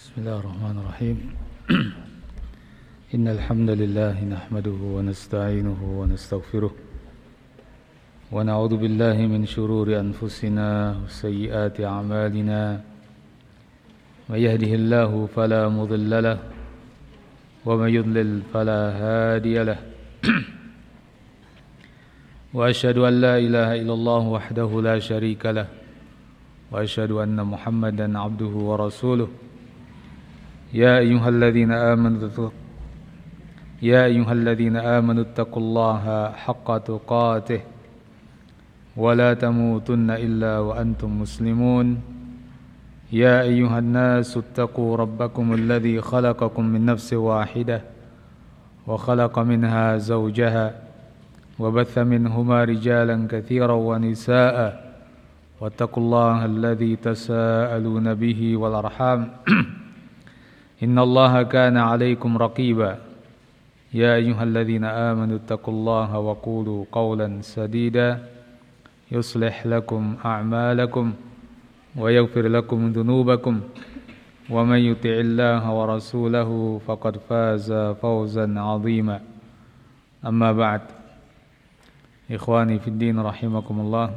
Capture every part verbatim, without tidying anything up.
بسم الله الرحمن الرحيم إن الحمد لله نحمده ونستعينه ونستغفره ونعوذ بالله من شرور أنفسنا وسيئات أعمالنا من يهده الله فلا مضل له ومن يضلل فلا هادي له وأشهد أن لا إله إلا الله وحده لا شريك له وأشهد أن محمدا عبده ورسوله يا أيها الذين آمنوا يا أيها الذين آمنوا اتقوا الله حق تقاته ولا تموتن إلا وأنتم مسلمون يا أيها الناس اتقوا ربكم الذي خلقكم من نفس واحدة وخلق منها زوجها وبث منهما رجالا كثيرا ونساء واتقوا الله الذي تساءلون به والأرحام إن الله كان عليكم رقيبا يا أيها الذين آمنوا اتقوا الله وقولوا قولا سديدا يصلح لكم أعمالكم ويغفر لكم ذنوبكم ومن يطع الله ورسوله فقد فاز فوزا عظيما أما بعد إخواني في الدين رحمكم الله.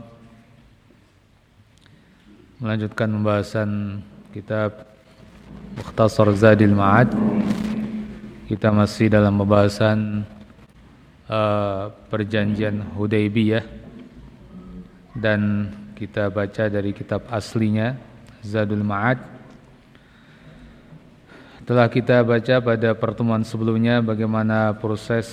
Melanjutkan pembahasan kitab Mukhtasar Zadil Ma'ad. Kita masih dalam pembahasan uh, perjanjian Hudaybiyah dan kita baca dari kitab aslinya Zadul Ma'ad. Telah kita baca pada pertemuan sebelumnya bagaimana proses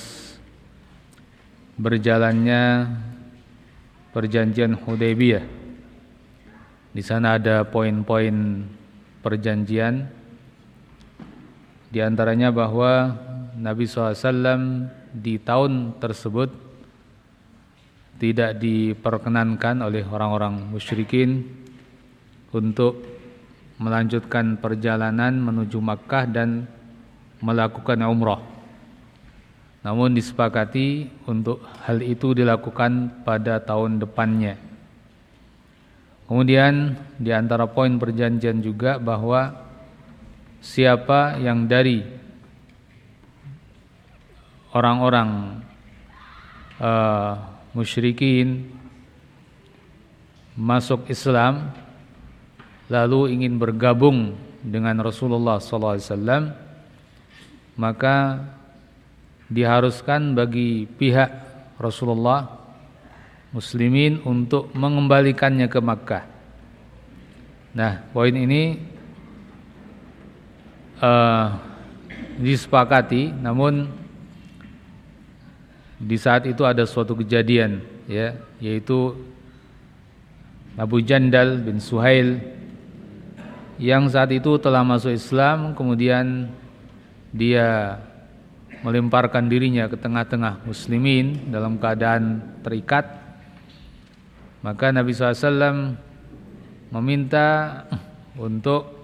berjalannya perjanjian Hudaybiyah. Di sana ada poin-poin perjanjian, di antaranya bahwa Nabi shallallahu alaihi wasallam di tahun tersebut tidak diperkenankan oleh orang-orang musyrikin untuk melanjutkan perjalanan menuju Makkah dan melakukan umrah. Namun disepakati untuk hal itu dilakukan pada tahun depannya. Kemudian di antara poin perjanjian juga bahwa siapa yang dari orang-orang uh, musyrikin masuk Islam lalu ingin bergabung dengan Rasulullah sallallahu alaihi wasallam, maka diharuskan bagi pihak Rasulullah muslimin untuk mengembalikannya ke Makkah. Nah, poin ini uh, disepakati, namun di saat itu ada suatu kejadian, ya, yaitu Abu Jandal bin Suhail yang saat itu telah masuk Islam, kemudian dia melemparkan dirinya ke tengah-tengah muslimin dalam keadaan terikat. Maka Nabi shallallahu alaihi wasallam meminta untuk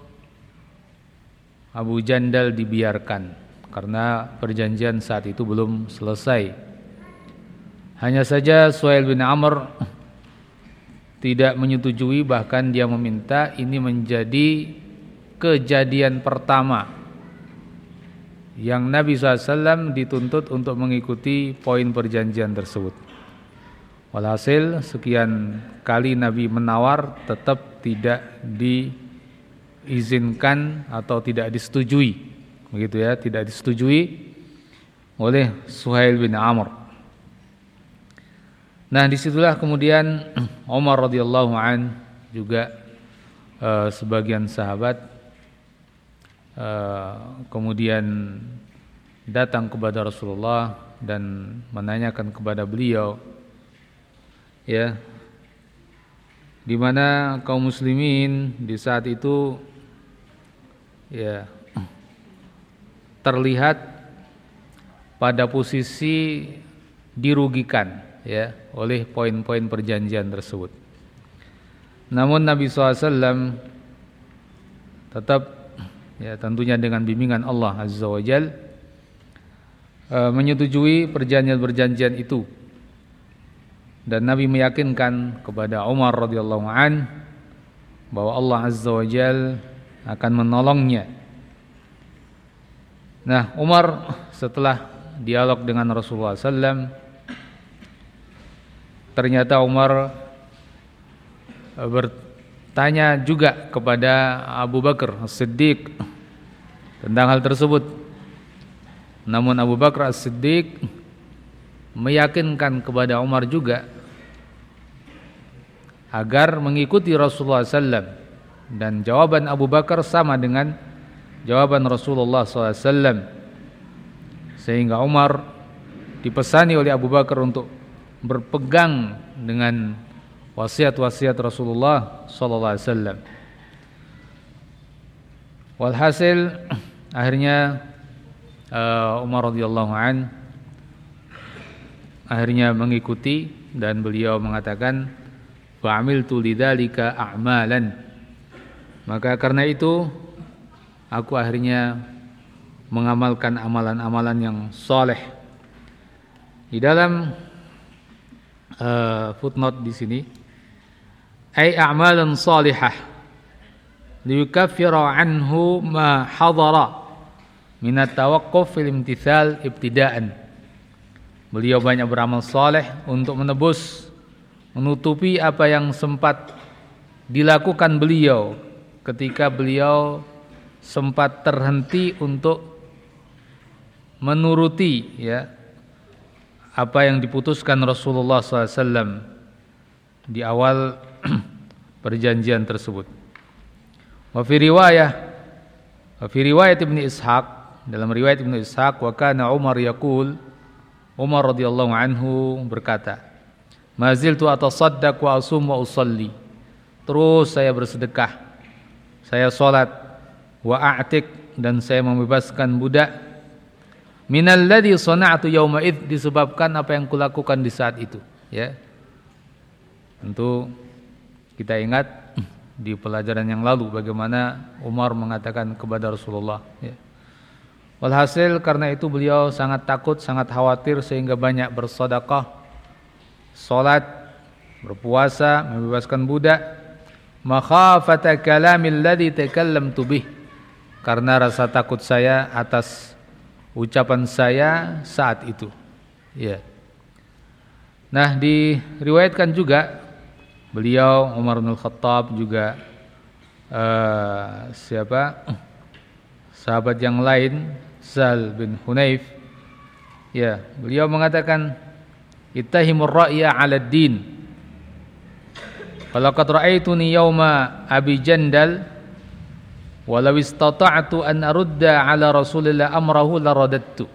Abu Jandal dibiarkan karena perjanjian saat itu belum selesai. Hanya saja Suhail bin Amr tidak menyetujui, bahkan dia meminta ini menjadi kejadian pertama yang Nabi shallallahu alaihi wasallam dituntut untuk mengikuti poin perjanjian tersebut. Walhasil sekian kali Nabi menawar tetap tidak diizinkan atau tidak disetujui, begitu ya, tidak disetujui oleh Suhail bin Amr. Nah, disitulah kemudian Umar radhiyallahu an juga uh, sebagian sahabat uh, kemudian datang kepada Rasulullah dan menanyakan kepada beliau, ya, di mana kaum muslimin di saat itu ya terlihat pada posisi dirugikan, ya, oleh poin-poin perjanjian tersebut. Namun Nabi shallallahu alaihi wasallam tetap, ya, tentunya dengan bimbingan Allah Azza wa Jalla, menyetujui perjanjian-perjanjian itu. Dan Nabi meyakinkan kepada Umar radhiyallahu an bahwa Allah Azza wa Jalla akan menolongnya Nah, Umar setelah dialog dengan Rasulullah sallallahu alaihi wasallam, ternyata Umar bertanya juga kepada Abu Bakar As-Siddiq tentang hal tersebut. Namun Abu Bakar As-Siddiq meyakinkan kepada Umar juga agar mengikuti Rasulullah sallallahu alaihi wasallam, dan jawaban Abu Bakar sama dengan jawaban Rasulullah sallallahu alaihi wasallam, sehingga Umar dipesani oleh Abu Bakar untuk berpegang dengan wasiat-wasiat Rasulullah sallallahu alaihi wasallam. Walhasil akhirnya uh, Umar radhiyallahu an akhirnya mengikuti, dan beliau mengatakan fa'amiltu lidzalika a'malan, maka karena itu aku akhirnya mengamalkan amalan-amalan yang soleh. Di dalam uh, footnote di sini, ay a'malan salihah liyukaffiru anhu ma hadara min at-tawaqquf fil imtithal ibtida'an. Beliau banyak beramal saleh untuk menebus, menutupi apa yang sempat dilakukan beliau ketika beliau sempat terhenti untuk menuruti ya apa yang diputuskan Rasulullah sallallahu alaihi wasallam di awal perjanjian tersebut. Wa fi riwayah wa fi riwayat Ibnu Ishaq, dalam riwayat Ibnu Ishaq, wa kana Umar yaqul, Umar radhiyallahu anhu berkata, maziltu atasaddaq wa asum wa usalli, terus saya bersedekah, saya salat, wa a'tik, dan saya membebaskan budak, minalladzi sana'tu yauma id, disebabkan apa yang kulakukan di saat itu ya. Tentu kita ingat di pelajaran yang lalu bagaimana Umar mengatakan kepada Rasulullah ya. Walhasil karena itu beliau sangat takut, sangat khawatir, sehingga banyak bersedekah, salat, berpuasa, membebaskan budak, makhafata kalamil ladzi takallamtu bih, karena rasa takut saya atas ucapan saya saat itu ya. Nah, diriwayatkan juga beliau Umar bin Khattab juga uh, siapa sahabat yang lain, Sahal bin Hunayf ya, beliau mengatakan ittahimur ra'ya 'ala ad-din, falaqad ra'aituni yauma Abi Jandal walau istata'tu an arudda 'ala Rasulillah amrahu la radattu.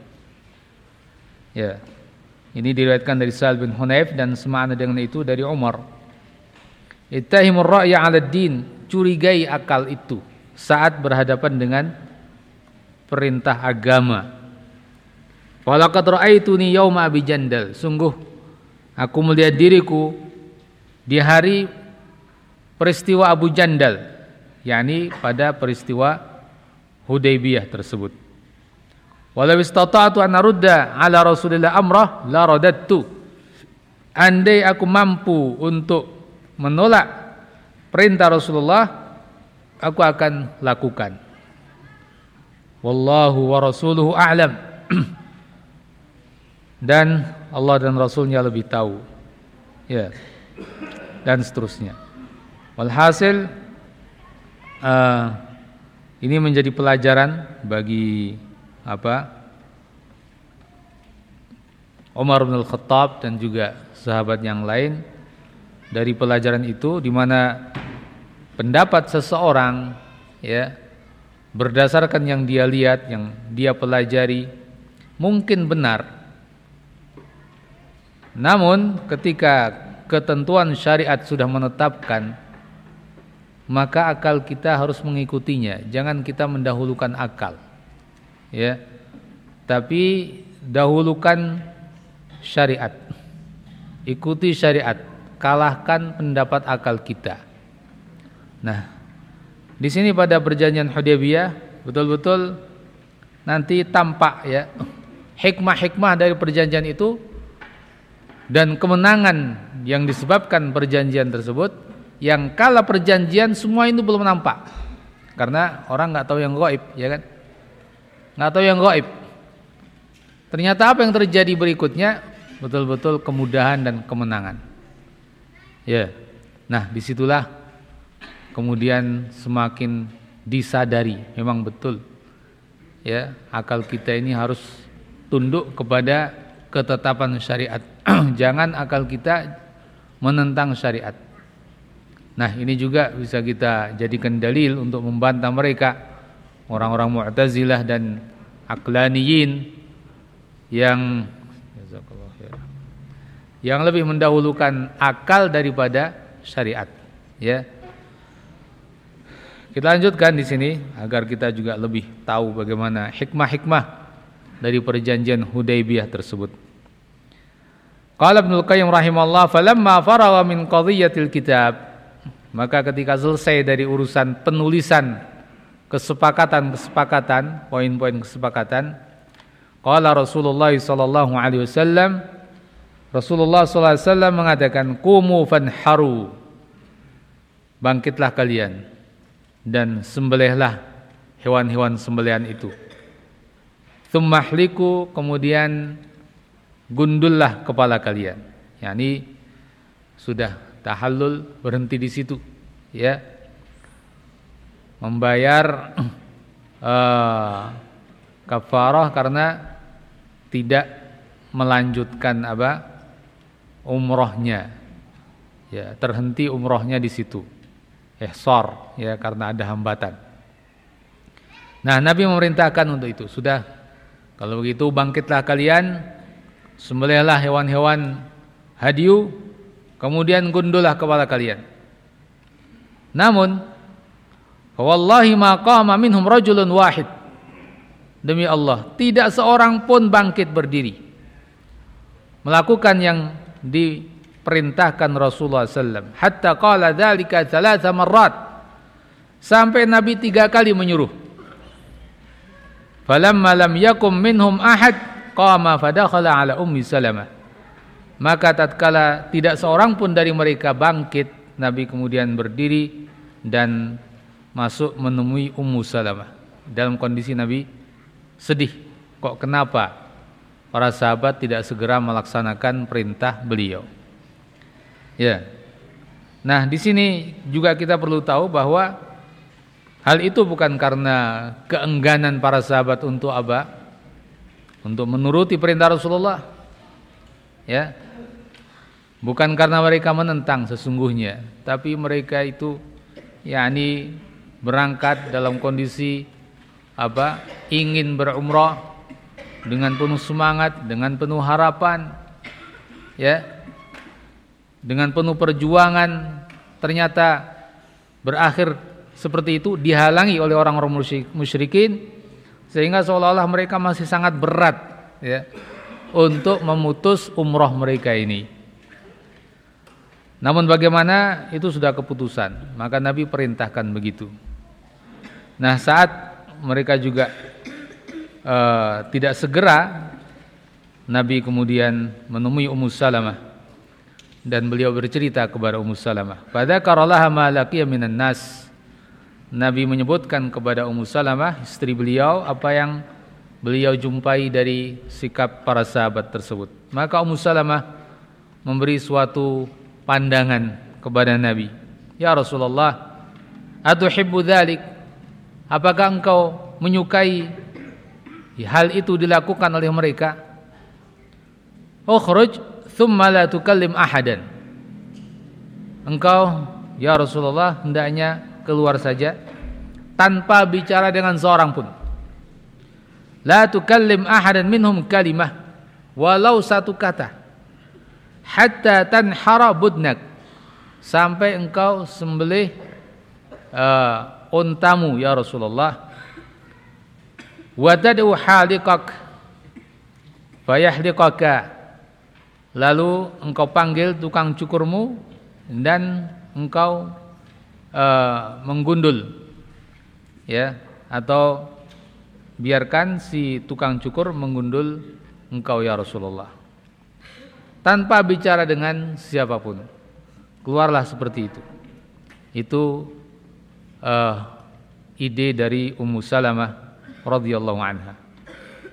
Ya. Ini diriwayatkan dari Sahal bin Hunayf dan semakna dengan itu dari Umar. Ittahimur ra'ya 'ala ad-din, curigai akal itu saat berhadapan dengan perintah agama. Walaqad ra'aituni yauma Abi Jandal, sungguh aku melihat diriku di hari peristiwa Abu Jandal, yakni pada peristiwa Hudaybiyah tersebut. Walau istata'tu an arudda 'ala Rasulillah amrah la radattu, andai aku mampu untuk menolak perintah Rasulullah, aku akan lakukan. Wallahu wa rasuluhu a'lam. Dan Allah dan Rasulnya lebih tahu ya, dan seterusnya. Walhasil uh, ini menjadi pelajaran bagi apa Umar bin Khattab dan juga sahabat yang lain. Dari pelajaran itu, di mana pendapat seseorang ya berdasarkan yang dia lihat, yang dia pelajari mungkin benar, namun ketika ketentuan syariat sudah menetapkan, maka akal kita harus mengikutinya. Jangan kita mendahulukan akal ya, tapi dahulukan syariat. Ikuti syariat, kalahkan pendapat akal kita. Nah, di sini pada perjanjian Hudaybiyah betul-betul nanti tampak ya hikmah-hikmah dari perjanjian itu dan kemenangan yang disebabkan perjanjian tersebut, yang kala perjanjian semua itu belum nampak karena orang nggak tahu yang gaib ya kan. nggak tahu yang gaib. Ternyata apa yang terjadi berikutnya betul-betul kemudahan dan kemenangan. Ya, nah disitulah kemudian semakin disadari memang betul. Ya, akal kita ini harus tunduk kepada ketetapan syariat. Jangan akal kita menentang syariat. Nah, ini juga bisa kita jadikan dalil untuk membantah mereka orang-orang Mu'tazilah dan Aqlaniyin yang yang lebih mendahulukan akal daripada syariat, ya. Kita lanjutkan di sini agar kita juga lebih tahu bagaimana hikmah-hikmah dari perjanjian Hudaybiyah tersebut. Qala Ibnu Qayyim rahimahullah, falamma faragha min qadhiyatil kitab, maka ketika selesai dari urusan penulisan kesepakatan-kesepakatan, poin-poin kesepakatan, qala Rasulullah sallallahu alaihi wasallam, Rasulullah sallallahu alaihi wasallam mengatakan, qumu fanharu, bangkitlah kalian dan sembelihlah hewan-hewan sembelihan itu. Tsumma hliku, kemudian gundullah kepala kalian. Yani sudah tahallul, berhenti di situ, ya. Membayar uh, kafarah karena tidak melanjutkan apa? Umrohnya. Ya, terhenti umrohnya di situ. Ihsar, ya, karena ada hambatan. Nah, Nabi memerintahkan untuk itu. Sudah, kalau begitu bangkitlah kalian, sembelihlah hewan-hewan hadiyu, kemudian gundullah kepala kalian. Namun, wallahi ma qama minhum rajulun wahid. Demi Allah, tidak seorang pun bangkit berdiri melakukan yang diperintahkan Rasulullah sallallahu alaihi wasallam. Hatta qala dzalika thalatha marrat, sampai Nabi tiga kali menyuruh. Falamma lam yakum minhum ahad qama fadakhala ala ummi Salamah. Maka tatkala tidak seorang pun dari mereka bangkit, Nabi kemudian berdiri dan masuk menemui Ummu Salamah. Dalam kondisi Nabi sedih. Kok kenapa para sahabat tidak segera melaksanakan perintah beliau? Ya. Nah, di sini juga kita perlu tahu bahwa hal itu bukan karena keengganan para sahabat untuk apa? Untuk menuruti perintah Rasulullah. Ya. Bukan karena mereka menentang sesungguhnya, tapi mereka itu yakni berangkat dalam kondisi apa? Ingin berumrah dengan penuh semangat, dengan penuh harapan, ya, dengan penuh perjuangan. Ternyata berakhir seperti itu, dihalangi oleh orang-orang musyrikin, sehingga seolah-olah mereka masih sangat berat, ya, untuk memutus umrah mereka ini. Namun bagaimana, itu sudah keputusan, maka Nabi perintahkan begitu. Nah, saat mereka juga uh, tidak segera, Nabi kemudian menemui Ummu Salamah dan beliau bercerita kepada Ummu Salamah. Fadzakarallaha ma laqiya minan nas. Nabi menyebutkan kepada Ummu Salamah, istri beliau, apa yang beliau jumpai dari sikap para sahabat tersebut. Maka Ummu Salamah memberi suatu pandangan kepada Nabi. Ya Rasulullah, atuhibbu dzalik? Apakah engkau menyukai hal itu dilakukan oleh mereka? Ukhruj thumma la tukallim ahadan. Engkau, ya Rasulullah, hendaknya keluar saja tanpa bicara dengan seorang pun. La tukallim ahadan minhum kalimah, walau satu kata. Hatta tanhara budnak, sampai engkau sembelih uh, untamu, ya Rasulullah. Wa tad'u haliqak fayahliqaka, lalu engkau panggil tukang cukurmu dan engkau uh, menggundul, ya, atau biarkan si tukang cukur menggundul engkau, ya Rasulullah, tanpa bicara dengan siapapun. Keluarlah seperti itu. Itu uh, ide dari Ummu Salamah radhiyallahu anha.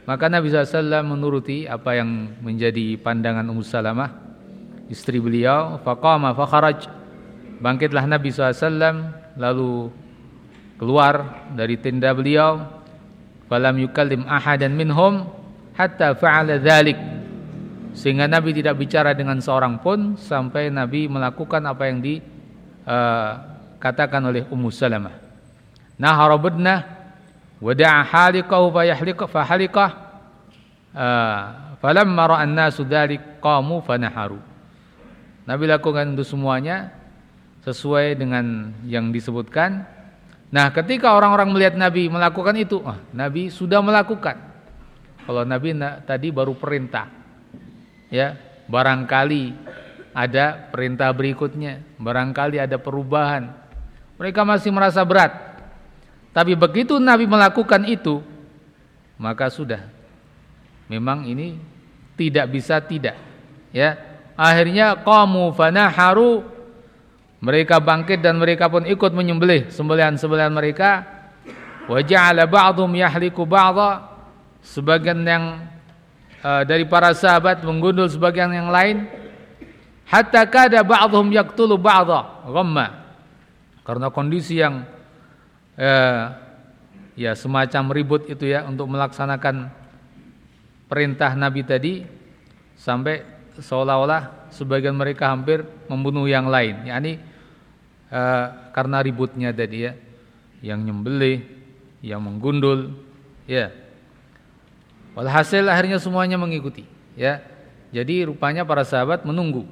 Maka Nabi shallallahu alaihi wasallam menuruti apa yang menjadi pandangan Ummu Salamah, istri beliau. Faqama fakharaj, bangkitlah Nabi shallallahu alaihi wasallam lalu keluar dari tenda beliau. Falam yukallim ahadan minhum hatta fa'ala dzalik, sehingga Nabi tidak bicara dengan seorang pun sampai Nabi melakukan apa yang dikatakan uh, oleh Ummu Salamah. Nahara budna wada'a haliqahu fayahliqa fahaliqah uh, falamma ra'a an-nasu dzalik qamu fanaharu. Nabi lakukan itu semuanya sesuai dengan yang disebutkan. Nah, ketika orang-orang melihat Nabi melakukan itu, ah, Nabi sudah melakukan. Kalau Nabi na, tadi baru perintah, ya, barangkali ada perintah berikutnya, barangkali ada perubahan. Mereka masih merasa berat. Tapi begitu Nabi melakukan itu, maka sudah. Memang ini tidak bisa tidak, ya. Akhirnya qamu fanaharu, mereka bangkit dan mereka pun ikut menyembelih sembelihan-sembelihan mereka. Wa ja'ala ba'dhum yahliku ba'dha, sebagian yang uh, dari para sahabat menggundul sebagian yang lain. Hatta kada ba'dhum yaqtulu ba'dha ghamma, karena kondisi yang uh, ya semacam ribut itu ya untuk melaksanakan perintah Nabi tadi, sampai seolah-olah sebagian mereka hampir membunuh yang lain, yakni Uh, karena ributnya tadi ya, yang nyembelih, yang menggundul, ya. Walhasil akhirnya semuanya mengikuti, ya. Jadi rupanya para sahabat menunggu.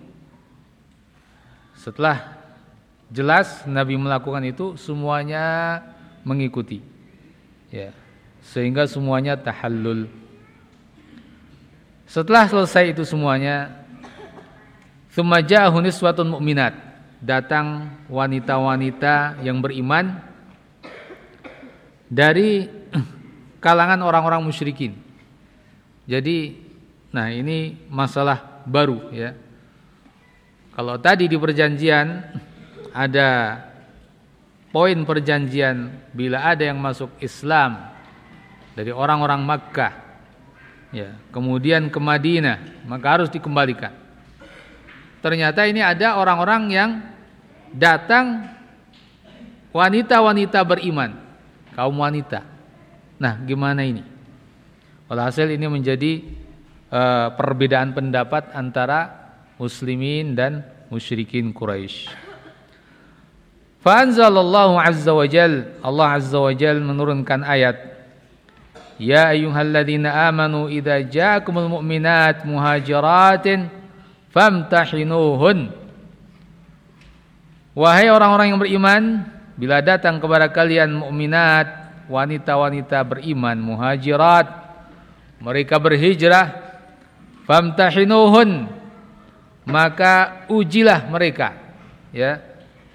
Setelah jelas Nabi melakukan itu, semuanya mengikuti, ya. Sehingga semuanya tahallul. Setelah selesai itu semuanya, tsumma ja'ahu niswatun mu'minat, datang wanita-wanita yang beriman dari kalangan orang-orang musyrikin. Jadi, nah ini masalah baru ya. Kalau tadi di perjanjian ada poin perjanjian, bila ada yang masuk Islam dari orang-orang Makkah, ya, kemudian ke Madinah, maka harus dikembalikan. Ternyata ini ada orang-orang yang datang, wanita-wanita beriman, kaum wanita. Nah, gimana ini? Walhasil ini menjadi uh, perbedaan pendapat antara muslimin dan musyrikin Quraisy. Fa anzalallahu azza wa jal, Allah azza wa jal menurunkan ayat, ya ayyuhalladzina amanu idza ja'akumul mu'minat muhajiratin famtahinuhun. Wahai orang-orang yang beriman, bila datang kepada kalian mukminat, wanita-wanita beriman, muhajirat, mereka berhijrah, famtahinuhun, maka ujilah mereka, ya.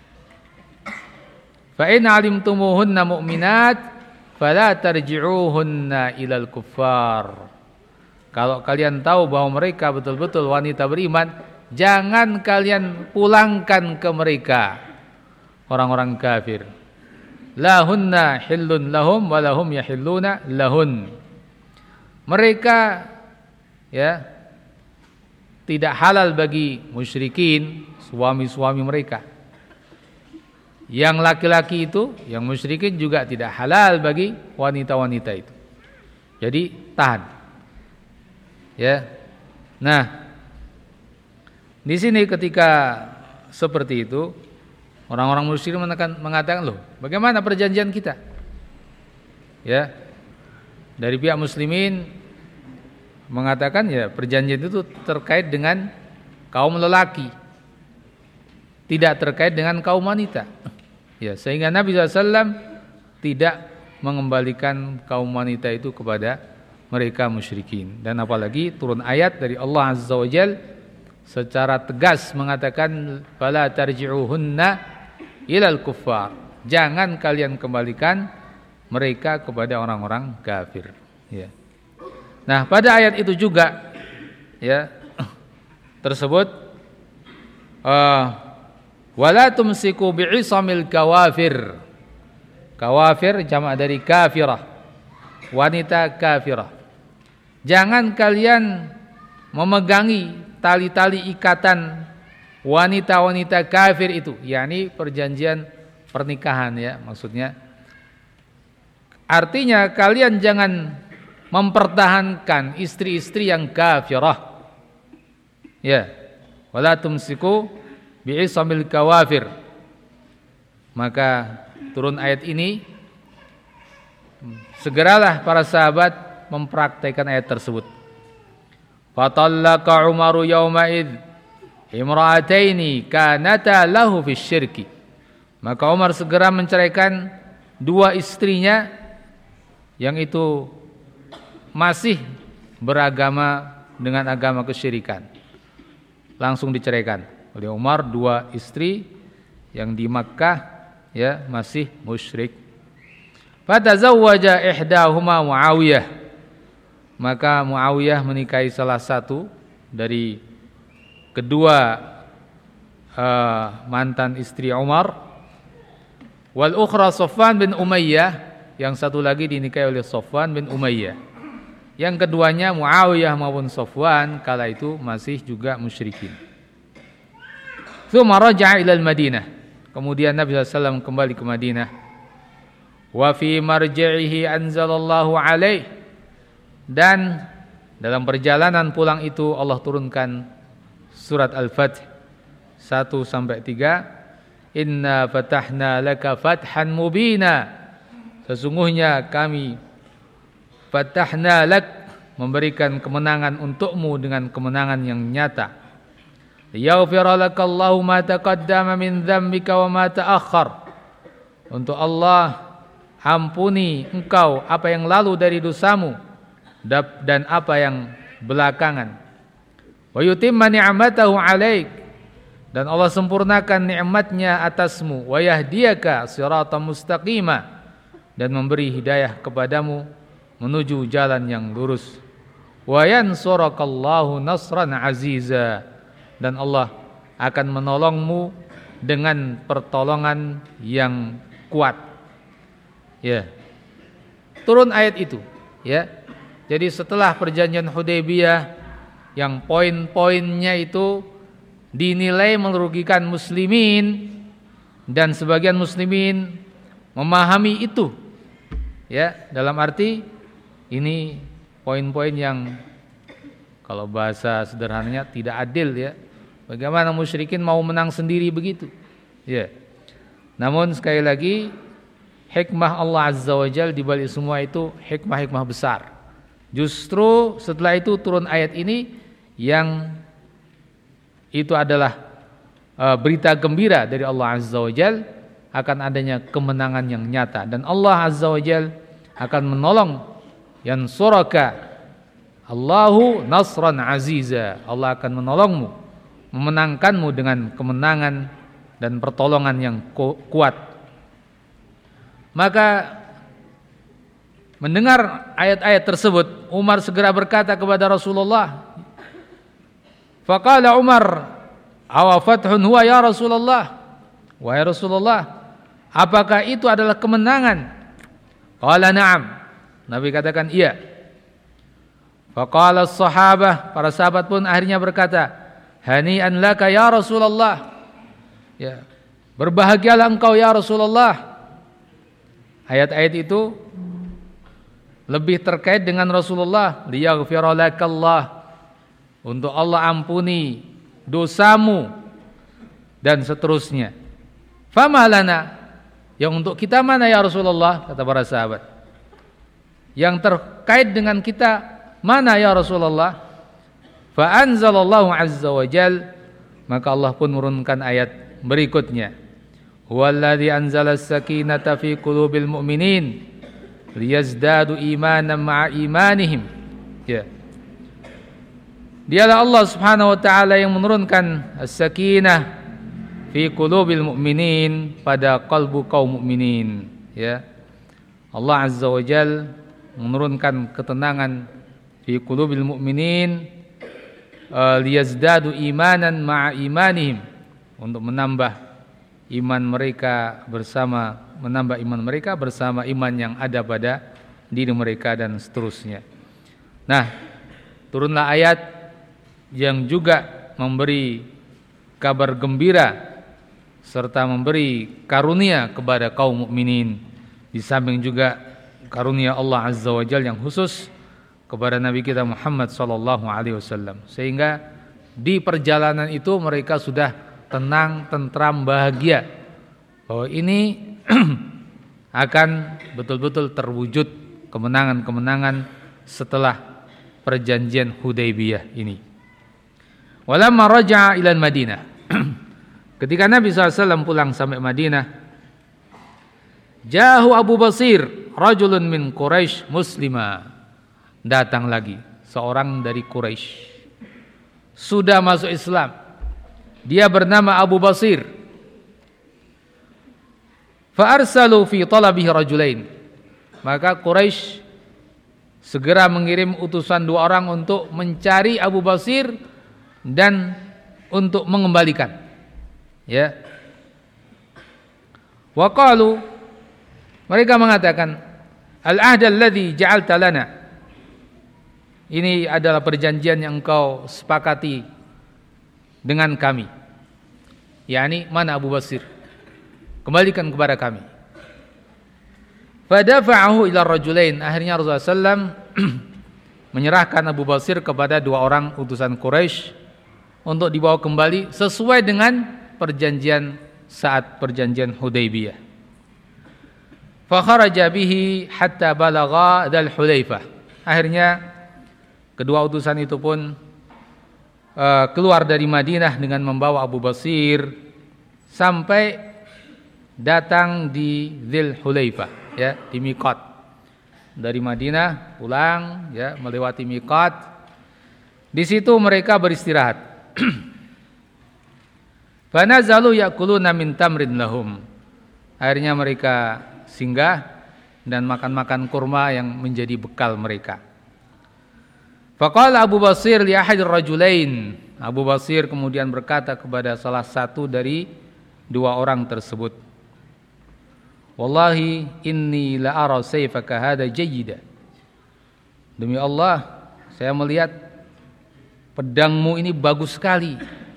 Fa in alimtumuhunna mu'minat fala tarji'uhunna ilal kuffar. Kalau kalian tahu bahwa mereka betul-betul wanita beriman, jangan kalian pulangkan ke mereka orang-orang kafir. Lahunna hillun lahum wa lahum yahilluna lahun. Mereka ya tidak halal bagi musyrikin, suami-suami mereka. Yang laki-laki itu, yang musyrikin juga tidak halal bagi wanita-wanita itu. Jadi tahan. Ya. Nah, di sini ketika seperti itu, orang-orang musyrik mengatakan, loh, bagaimana perjanjian kita? Ya, dari pihak muslimin mengatakan ya perjanjian itu terkait dengan kaum lelaki, tidak terkait dengan kaum wanita. Ya, sehingga Nabi shallallahu alaihi wasallam tidak mengembalikan kaum wanita itu kepada mereka musyrikin. Dan apalagi turun ayat dari Allah azza wa jalla secara tegas mengatakan fala tarji'uhunna ilal kuffar, jangan kalian kembalikan mereka kepada orang-orang kafir, ya. Nah, pada ayat itu juga ya tersebut uh, wala tumsiku bi'isamil kawafir. Kawafir jamak dari kafirah, wanita kafirah. jangan kalian memegangi tali-tali ikatan wanita-wanita kafir itu, yakni perjanjian pernikahan ya maksudnya. Artinya kalian jangan mempertahankan istri-istri yang kafirah. Ya. Wala tumsiku bi'isamil kawafir. Maka turun ayat ini, segeralah para sahabat mempraktikkan ayat tersebut. Fatallaqa Umaru yawma'id imra'ataini kanata lahu fisyirki. Maka Umar segera menceraikan dua istrinya yang itu masih beragama dengan agama kesyirikan. Langsung diceraikan oleh Umar dua istri yang di Makkah ya masih musyrik. Fatazawwaja ihdahuma Muawiyah. Maka Muawiyah menikahi salah satu dari kedua uh, mantan istri Umar. Wal ukhra Safwan bin Umayyah, yang satu lagi dinikahi oleh Safwan bin Umayyah. Yang keduanya Muawiyah maupun Safwan kala itu masih juga musyrikin. Tsumma raja'a ila al-Madinah. Kemudian Nabi sallallahu alaihi wasallam kembali ke Madinah. Wa fi marji'ihi anzalallahu alaihi. Dan dalam perjalanan pulang itu Allah turunkan surat Al-Fath satu sampai tiga. Inna fatahna laka fathan mubina. Sesungguhnya kami fatahna lak, memberikan kemenangan untukmu dengan kemenangan yang nyata. Yaghfira lakallahu ma taqaddama min dzambika wa ma ta'akhkhar. Untuk Allah ampuni engkau apa yang lalu dari dosamu dan apa yang belakangan. Wa yutimma ni'matahu 'alaik, dan Allah sempurnakan nikmatnya atasmu. Wa yahdiyaka siratan mustaqima, dan memberi hidayah kepadamu menuju jalan yang lurus. Wa yansurakallahu nasran aziza, dan Allah akan menolongmu dengan pertolongan yang kuat. Ya. Turun ayat itu, ya. Jadi setelah perjanjian Hudaybiyah yang poin-poinnya itu dinilai merugikan muslimin dan sebagian muslimin memahami itu. Ya, dalam arti ini poin-poin yang kalau bahasa sederhananya tidak adil ya. Bagaimana musyrikin mau menang sendiri begitu? Ya. Namun sekali lagi hikmah Allah Azza wa Jalla di balik semua itu hikmah-hikmah besar. Justru setelah itu turun ayat ini yang itu adalah uh, berita gembira dari Allah Azza wa Jalla akan adanya kemenangan yang nyata, dan Allah Azza wa Jalla akan menolong yansuraka Allahu nasran aziza. Allah akan menolongmu, memenangkanmu dengan kemenangan dan pertolongan yang kuat. Maka mendengar ayat-ayat tersebut, Umar segera berkata kepada Rasulullah, faqala Umar, awa fathun huwa ya Rasulullah? Wahai Rasulullah, apakah itu adalah kemenangan? Qala na'am. Nabi katakan iya. Faqala as-sahabah, para sahabat pun akhirnya berkata, hani'an laka ya Rasulullah. Ya, berbahagialah engkau ya Rasulullah. Ayat-ayat itu lebih terkait dengan Rasulullah, liyaghfira lakallah, untuk Allah ampuni dosamu dan seterusnya. Fama lana, yang untuk kita mana ya Rasulullah, kata para sahabat. Yang terkait dengan kita mana ya Rasulullah? Fa anzalallahu azza wa jal, maka Allah pun menurunkan ayat berikutnya. Huwallazi anzala as-sakinata fi qulubil mu'minin liyazdadu imanan ma'a imanihim. Ya. Dialah Allah Subhanahu wa taala yang menurunkan as-sakinah fi qulubil mu'minin, pada kalbu kaum mukminin, ya. Allah Azza wa Jal menurunkan ketenangan fi qulubil mu'minin uh, liyazdadu imanan ma'a imanihim, untuk menambah iman mereka bersama menambah iman mereka bersama iman yang ada pada diri mereka dan seterusnya. Nah, turunlah ayat yang juga memberi kabar gembira serta memberi karunia kepada kaum mukminin, di samping juga karunia Allah Azza wa Jalla yang khusus kepada Nabi kita Muhammad sallallahu alaihi wasallam, sehingga di perjalanan itu mereka sudah tenang, tentram, bahagia bahwa ini akan betul-betul terwujud kemenangan-kemenangan setelah perjanjian Hudaybiyah ini. Walamma raja'a ila Madinah, ketika Nabi shallallahu alaihi wasallam pulang sampai Madinah, ja'ahu Abu Basir rajulun min Quraisy muslima, datang lagi seorang dari Quraisy, sudah masuk Islam, dia bernama Abu Basir. Fa arsalu fi talabihi rajulain, maka Quraisy segera mengirim utusan dua orang untuk mencari Abu Basir dan untuk mengembalikan, ya. Wa qalu, mereka mengatakan, al-ahd alladhi ja'alta lana, ini adalah perjanjian yang engkau sepakati dengan kami, yakni mana Abu Basir, kembalikan kepada kami. Fadafa'ahu ila rajulain, akhirnya Rasulullah sallallahu alaihi wasallam menyerahkan Abu Basir kepada dua orang utusan Quraisy untuk dibawa kembali sesuai dengan perjanjian saat perjanjian Hudaybiyah. Fa kharaja bihi hatta balagha Dzul Hulaifah. Akhirnya kedua utusan itu pun uh, keluar dari Madinah dengan membawa Abu Basir sampai datang di Dzul Hulaifah, ya, di miqat. Dari Madinah pulang, ya, melewati miqat. Di situ mereka beristirahat. Fanazalu ya'kuluna min tamrin lahum. Akhirnya mereka singgah dan makan-makan kurma yang menjadi bekal mereka. Faqala Abu Basir li ahad ar-rajulain. Abu Basir kemudian berkata kepada salah satu dari dua orang tersebut, wallahi inni la ara sayfaka hada jayyida. Demi Allah, saya melihat pedangmu ini bagus sekali.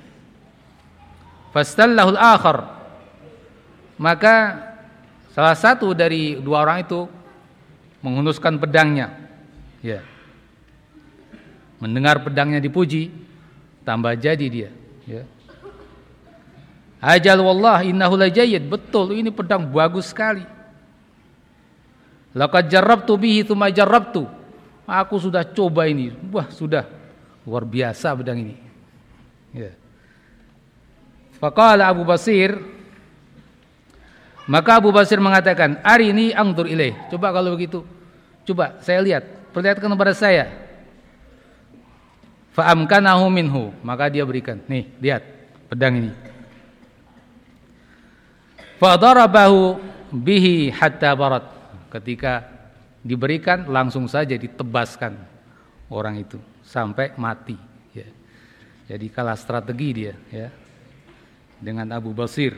Fastallahu al-akhar, maka salah satu dari dua orang itu menghunuskan pedangnya, ya. Mendengar pedangnya dipuji, tambah jadi dia, ya. Ajal wallah innahu la jayyid, betul ini pedang bagus sekali. Laqad jarrabtu bihi tsumma jarrabtu, aku sudah coba ini, wah sudah luar biasa pedang ini, ya. Faqala Abu Basir, maka Abu Basir mengatakan, arini angdur ilaih, coba kalau begitu, coba saya lihat, perlihatkan kepada saya. Fa'amkanahu minhu, maka dia berikan, nih lihat pedang ini. Fadarabahu bihi hatta barat, ketika diberikan langsung saja ditebaskan orang itu sampai mati, ya. Jadi kalah strategi dia, ya, dengan Abu Basir.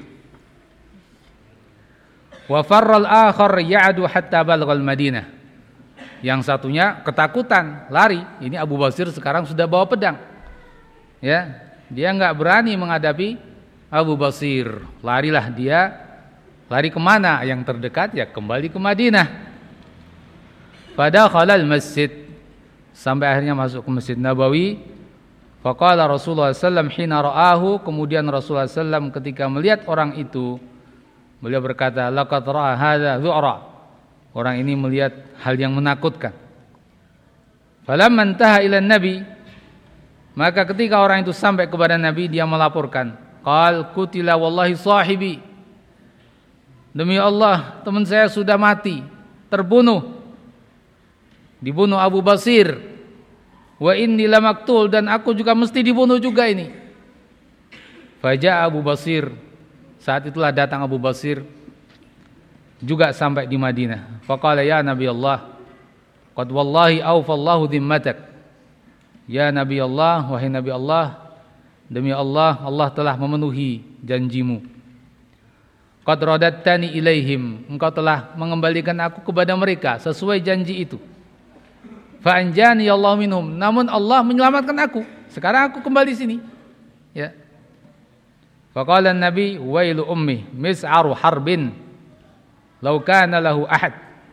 Wa farral akhar ya'du hatta balghal Madinah. Yang satunya ketakutan, lari. Ini Abu Basir sekarang sudah bawa pedang, ya. Dia enggak berani menghadapi Abu Basir. Larilah dia. Lari kemana? Yang terdekat, ya kembali ke Madinah. Pada khalal masjid, sampai akhirnya masuk ke Masjid Nabawi. Faqala Rasulullah sallallahu alaihi wasallam hina ra'ahu, kemudian Rasulullah sallallahu alaihi wasallam ketika melihat orang itu, beliau berkata, laqad ra'a hadza dhu'ra, orang ini melihat hal yang menakutkan. Falamma intaha ila Nabi, maka ketika orang itu sampai kepada Nabi, dia melaporkan, qal qutila wallahi sahibi, demi Allah teman saya sudah mati, terbunuh, dibunuh Abu Basir. Wa inni lamaktul, dan aku juga mesti dibunuh juga ini. Faja Abu Basir, saat itulah datang Abu Basir juga sampai di Madinah. Faqala ya Nabi Allah, qad wallahi awfallahu dhimmatak. Ya Nabi Allah, wahai Nabi Allah, demi Allah, Allah telah memenuhi janjimu. Qad radattani ilaihim, engkau telah mengembalikan aku kepada mereka sesuai janji itu. fa anjani Allah minhum, namun Allah menyelamatkan aku. Sekarang aku kembali sini. Ya. Faqala an-nabi wailu ummi mis'aru harbin law kana lahu ahad.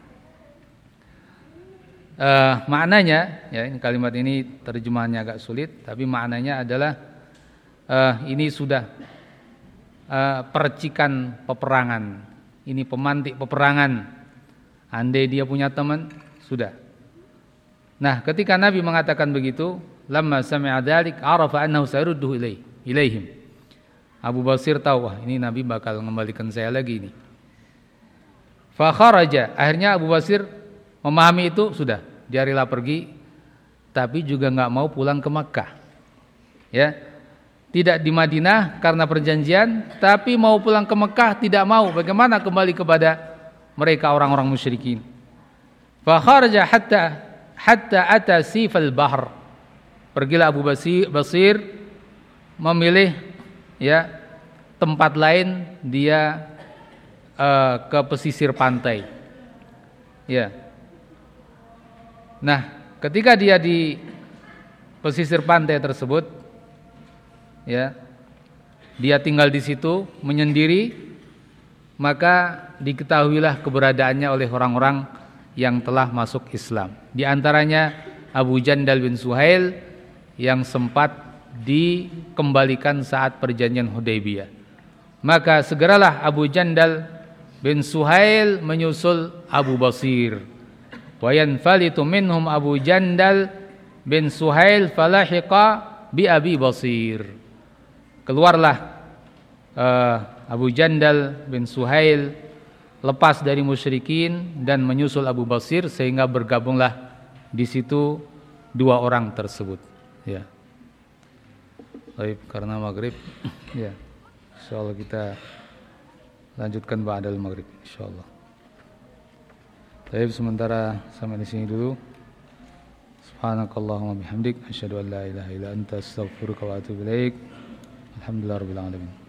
Uh, maknanya, ya, ini kalimat ini terjemahannya agak sulit, tapi maknanya adalah uh, ini sudah uh, percikan peperangan, ini pemantik peperangan. Andai dia punya teman, sudah. Nah, ketika Nabi mengatakan begitu, lamma sami'a dzalik arafa annahu sayarudduhu ilai ilaihim. Abu Basir tahu, wah, ini Nabi bakal mengembalikan saya lagi ini. Fa kharaja, akhirnya Abu Basir memahami itu, sudah, dia rela pergi, tapi juga enggak mau pulang ke Makkah. Ya. Tidak di Madinah karena perjanjian, tapi mau pulang ke Mekah tidak mau. Bagaimana kembali kepada mereka orang-orang musyrikin? Fa kharaja hatta hatta ata sifal bahr. Pergilah Abu Basir, Basir memilih, ya, tempat lain, dia uh, ke pesisir pantai. Ya. Nah, ketika dia di pesisir pantai tersebut, ya, dia tinggal di situ menyendiri, maka diketahuilah keberadaannya oleh orang-orang yang telah masuk Islam. Di antaranya Abu Jandal bin Suhail yang sempat dikembalikan saat perjanjian Hudaybiyah. Maka segeralah Abu Jandal bin Suhail menyusul Abu Basir. Wa yanfalitu minhum Abu Jandal bin Suhail falahiqa bi Abi Basir. Keluarlah uh, Abu Jandal bin Suhail lepas dari musyrikin dan menyusul Abu Basir, sehingga bergabunglah di situ dua orang tersebut. Ya. Baik, karena maghrib, ya, insyaallah kita lanjutkan ba'dal maghrib, insyaallah. Baik, sementara sampai di sini dulu. Subhanakallahumma bihamdik, asyhadu an la ilaha illa anta, astaghfiruka wa atubu ilaik. Alhamdulillahirabbil alamin.